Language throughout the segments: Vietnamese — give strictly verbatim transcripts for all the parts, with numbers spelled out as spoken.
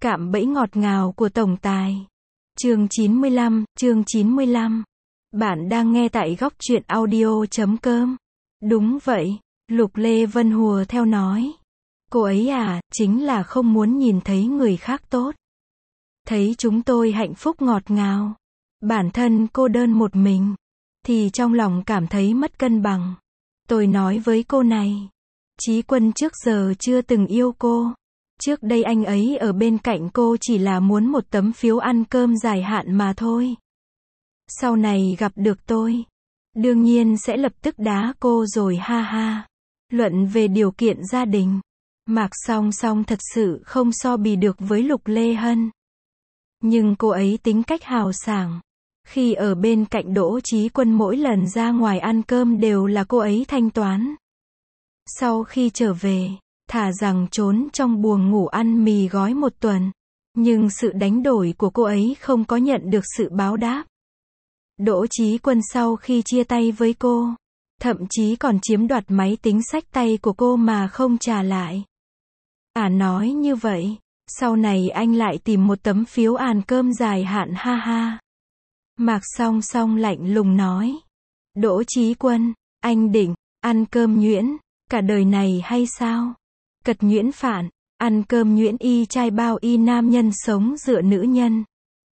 Cạm bẫy ngọt ngào của tổng tài. Chương chín mươi lăm, chương chín mươi lăm. Bạn đang nghe tại góc truyện audio chấm com. Đúng vậy, Lục Lê Vân hùa theo nói. Cô ấy à, chính là không muốn nhìn thấy người khác tốt. Thấy chúng tôi hạnh phúc ngọt ngào. Bản thân cô đơn một mình. Thì trong lòng cảm thấy mất cân bằng. Tôi nói với cô này. Chí Quân trước giờ chưa từng yêu cô. Trước đây anh ấy ở bên cạnh cô chỉ là muốn một tấm phiếu ăn cơm dài hạn mà thôi. Sau này gặp được tôi, đương nhiên sẽ lập tức đá cô rồi ha ha. Luận về điều kiện gia đình, Mạc Song Song thật sự không so bì được với Lục Lê Hân. Nhưng cô ấy tính cách hào sảng. Khi ở bên cạnh Đỗ Chí Quân mỗi lần ra ngoài ăn cơm đều là cô ấy thanh toán. Sau khi trở về, thà rằng trốn trong buồng ngủ ăn mì gói một tuần. Nhưng sự đánh đổi của cô ấy không có nhận được sự báo đáp. Đỗ Chí Quân sau khi chia tay với cô, thậm chí còn chiếm đoạt máy tính xách tay của cô mà không trả lại. À nói như vậy, sau này anh lại tìm một tấm phiếu ăn cơm dài hạn ha ha. Mạc Song Song lạnh lùng nói. Đỗ Chí Quân, anh định ăn cơm nhuyễn cả đời này hay sao? Cật nhuyễn phản, ăn cơm nhuyễn y trai bao y nam nhân sống dựa nữ nhân.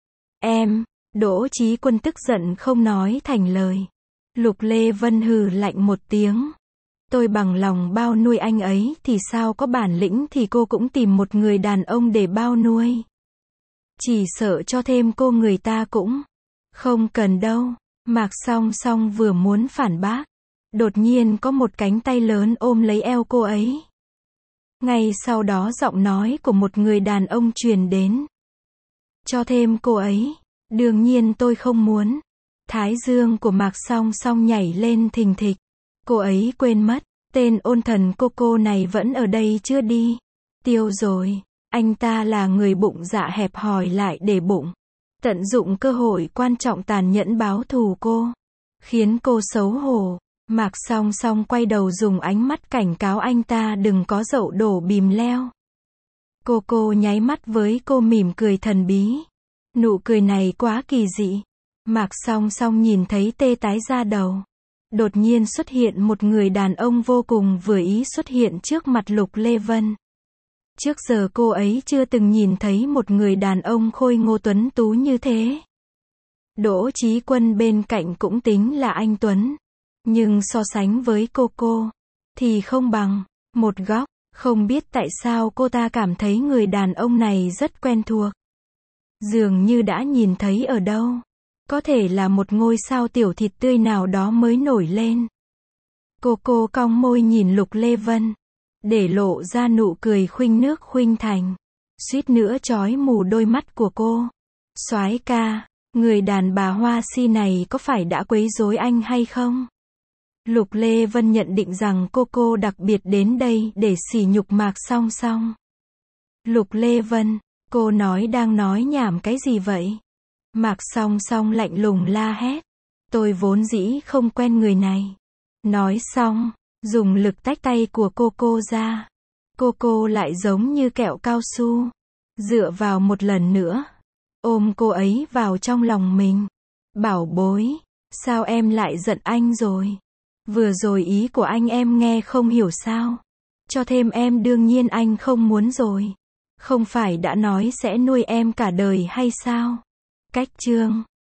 Em, Đỗ Chí Quân tức giận không nói thành lời. Lục Lê Vân hừ lạnh một tiếng. Tôi bằng lòng bao nuôi anh ấy thì sao có bản lĩnh thì cô cũng tìm một người đàn ông để bao nuôi. Chỉ sợ cho thêm cô người ta cũng không cần đâu. Mạc Song Song vừa muốn phản bác. Đột nhiên có một cánh tay lớn ôm lấy eo cô ấy. Ngay sau đó giọng nói của một người đàn ông truyền đến. Cho thêm cô ấy. Đương nhiên tôi không muốn. Thái dương của Mạc Song Song nhảy lên thình thịch. Cô ấy quên mất. Tên ôn thần cô cô này vẫn ở đây chưa đi. Tiêu rồi. Anh ta là người bụng dạ hẹp hòi lại để bụng. Tận dụng cơ hội quan trọng tàn nhẫn báo thù cô. Khiến cô xấu hổ. Mạc Song Song quay đầu dùng ánh mắt cảnh cáo anh ta đừng có dậu đổ bìm leo. Cô cô nháy mắt với cô mỉm cười thần bí. Nụ cười này quá kỳ dị. Mạc Song Song nhìn thấy tê tái da đầu. Đột nhiên xuất hiện một người đàn ông vô cùng vừa ý xuất hiện trước mặt Lục Lê Vân. Trước giờ cô ấy chưa từng nhìn thấy một người đàn ông khôi ngô tuấn tú như thế. Đỗ Chí Quân bên cạnh cũng tính là anh tuấn. Nhưng so sánh với cô cô, thì không bằng. Một góc, không biết tại sao cô ta cảm thấy người đàn ông này rất quen thuộc. Dường như đã nhìn thấy ở đâu. Có thể là một ngôi sao tiểu thịt tươi nào đó mới nổi lên. Cô cô cong môi nhìn Lục Lê Vân. Để lộ ra nụ cười khuynh nước khuynh thành. Suýt nữa chói mù đôi mắt của cô. Soái ca, người đàn bà hoa si này có phải đã quấy rối anh hay không? Lục Lê Vân nhận định rằng cô cô đặc biệt đến đây để sỉ nhục Mạc Song Song. Lục Lê Vân, cô nói đang nói nhảm cái gì vậy? Mạc Song Song lạnh lùng la hét. Tôi vốn dĩ không quen người này. Nói xong, dùng lực tách tay của cô cô ra. Cô cô lại giống như kẹo cao su. Dựa vào một lần nữa. Ôm cô ấy vào trong lòng mình. Bảo bối, sao em lại giận anh rồi? Vừa rồi ý của anh em nghe không hiểu sao. Cho thêm em đương nhiên anh không muốn rồi. Không phải đã nói sẽ nuôi em cả đời hay sao? Cách chương